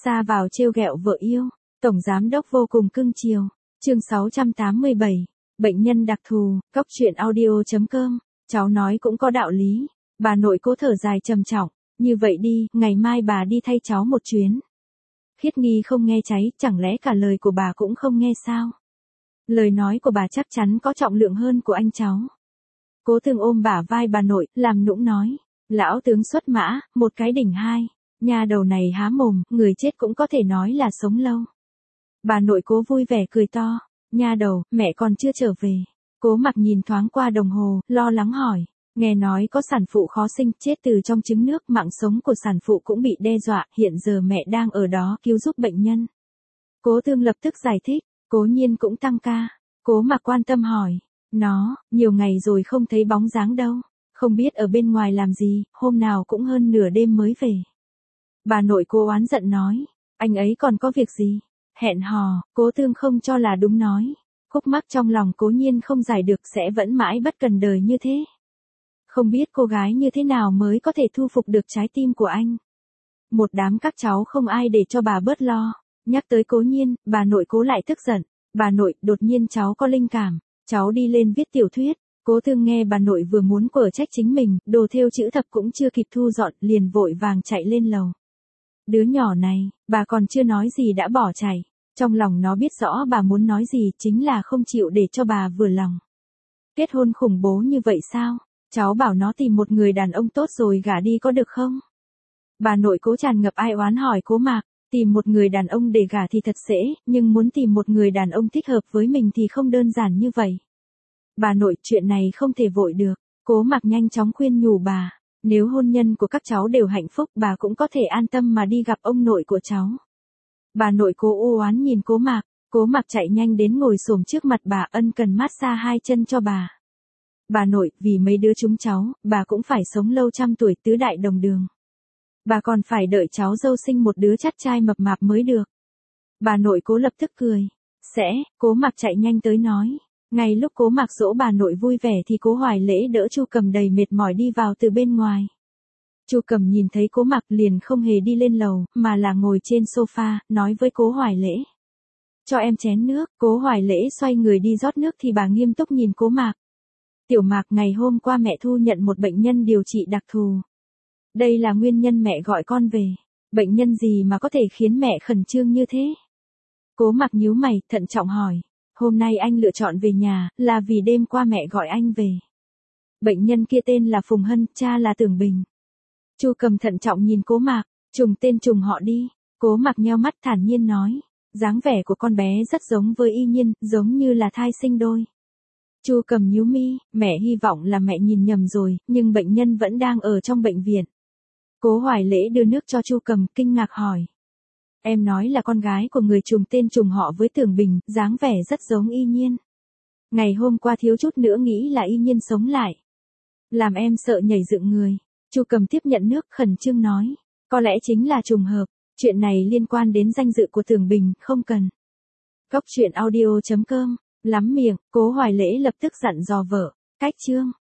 Ra vào trêu ghẹo vợ yêu, tổng giám đốc vô cùng cưng chiều. Chương 687, bệnh nhân đặc thù, Cóc truyện audio.com. Cháu nói cũng có đạo lý. Bà nội cố thở dài trầm trọng, như vậy đi, ngày mai bà đi thay cháu một chuyến. Khiết Nghi không nghe cháy, chẳng lẽ cả lời của bà cũng không nghe sao? Lời nói của bà chắc chắn có trọng lượng hơn của anh cháu. Cố Tương ôm bả vai bà nội, làm nũng nói. Lão tướng xuất mã, một cái đỉnh hai. Nhà đầu này há mồm, người chết cũng có thể nói là sống lâu. Bà nội Cố vui vẻ cười to. Nha đầu, mẹ còn chưa trở về. Cố Mặc nhìn thoáng qua đồng hồ, lo lắng hỏi. Nghe nói có sản phụ khó sinh, chết từ trong trứng nước, mạng sống của sản phụ cũng bị đe dọa, hiện giờ mẹ đang ở đó cứu giúp bệnh nhân. Cố Tương lập tức giải thích. Cố Nhiên cũng tăng ca. Cố Mặc quan tâm hỏi. Nó, nhiều ngày rồi không thấy bóng dáng đâu. Không biết ở bên ngoài làm gì, hôm nào cũng hơn nửa đêm mới về. Bà nội Cố oán giận nói. Anh ấy còn có việc gì? Hẹn hò, Cố Tương không cho là đúng nói. Khúc mắc trong lòng Cố Nhiên không giải được sẽ vẫn mãi bất cần đời như thế. Không biết cô gái như thế nào mới có thể thu phục được trái tim của anh. Một đám các cháu không ai để cho bà bớt lo. Nhắc tới Cố Nhiên, bà nội Cố lại tức giận. Bà nội, đột nhiên cháu có linh cảm. Cháu đi lên viết tiểu thuyết. Cố Tương nghe bà nội vừa muốn quở trách chính mình, đồ thêu chữ thập cũng chưa kịp thu dọn, liền vội vàng chạy lên lầu. Đứa nhỏ này, bà còn chưa nói gì đã bỏ chạy. Trong lòng nó biết rõ bà muốn nói gì, chính là không chịu để cho bà vừa lòng. Kết hôn khủng bố như vậy sao? Cháu bảo nó tìm một người đàn ông tốt rồi gả đi có được không? Bà nội Cố tràn ngập ai oán hỏi Cố Mạc. Tìm một người đàn ông để gả thì thật dễ, nhưng muốn tìm một người đàn ông thích hợp với mình thì không đơn giản như vậy. Bà nội, chuyện này không thể vội được. Cố Mạc nhanh chóng khuyên nhủ bà. Nếu hôn nhân của các cháu đều hạnh phúc, bà cũng có thể an tâm mà đi gặp ông nội của cháu. Bà nội Cố u oán nhìn Cố Mạc. Cố Mạc chạy nhanh đến ngồi xổm trước mặt bà, ân cần massage hai chân cho bà. Bà nội, vì mấy đứa chúng cháu, bà cũng phải sống lâu trăm tuổi, tứ đại đồng đường. Bà còn phải đợi cháu dâu sinh một đứa chắt trai mập mạp mới được. Bà nội Cố lập tức cười. Cố Mạc chạy nhanh tới nói. Ngay lúc Cố Mạc dỗ bà nội vui vẻ thì Cố Hoài Lễ đỡ Chu Cầm đầy mệt mỏi đi vào từ bên ngoài. Chu Cầm nhìn thấy Cố Mạc liền không hề đi lên lầu, mà là ngồi trên sofa, nói với Cố Hoài Lễ. Cho em chén nước. Cố Hoài Lễ xoay người đi rót nước thì bà nghiêm túc nhìn Cố Mạc. Tiểu Mạc, ngày hôm qua mẹ thu nhận một bệnh nhân điều trị đặc thù. Đây là nguyên nhân mẹ gọi con về. Bệnh nhân gì mà có thể khiến mẹ khẩn trương như thế? Cố Mạc nhíu mày, thận trọng hỏi. Hôm nay anh lựa chọn về nhà, là vì đêm qua mẹ gọi anh về. Bệnh nhân kia tên là Phùng Hân, cha là Tưởng Bình. Chu Cầm thận trọng nhìn Cố Mạc, trùng tên trùng họ đi. Cố Mạc nheo mắt thản nhiên nói. Dáng vẻ của con bé rất giống với Y Nhiên, giống như là thai sinh đôi. Chu Cầm nhíu mi, mẹ hy vọng là mẹ nhìn nhầm rồi, nhưng bệnh nhân vẫn đang ở trong bệnh viện. Cố Hoài Lễ đưa nước cho Chu Cầm, kinh ngạc hỏi. Em nói là con gái của người trùng tên trùng họ với Tưởng Bình, dáng vẻ rất giống Y Nhiên. Ngày hôm qua thiếu chút nữa nghĩ là Y Nhiên sống lại. Làm em sợ nhảy dựng người. Chu Cầm tiếp nhận nước, khẩn trương nói. Có lẽ chính là trùng hợp. Chuyện này liên quan đến danh dự của Tưởng Bình, không cần. Cóc truyện audio.com. Lắm miệng, Cố Hoài Lễ lập tức dặn dò vợ. Cách chương.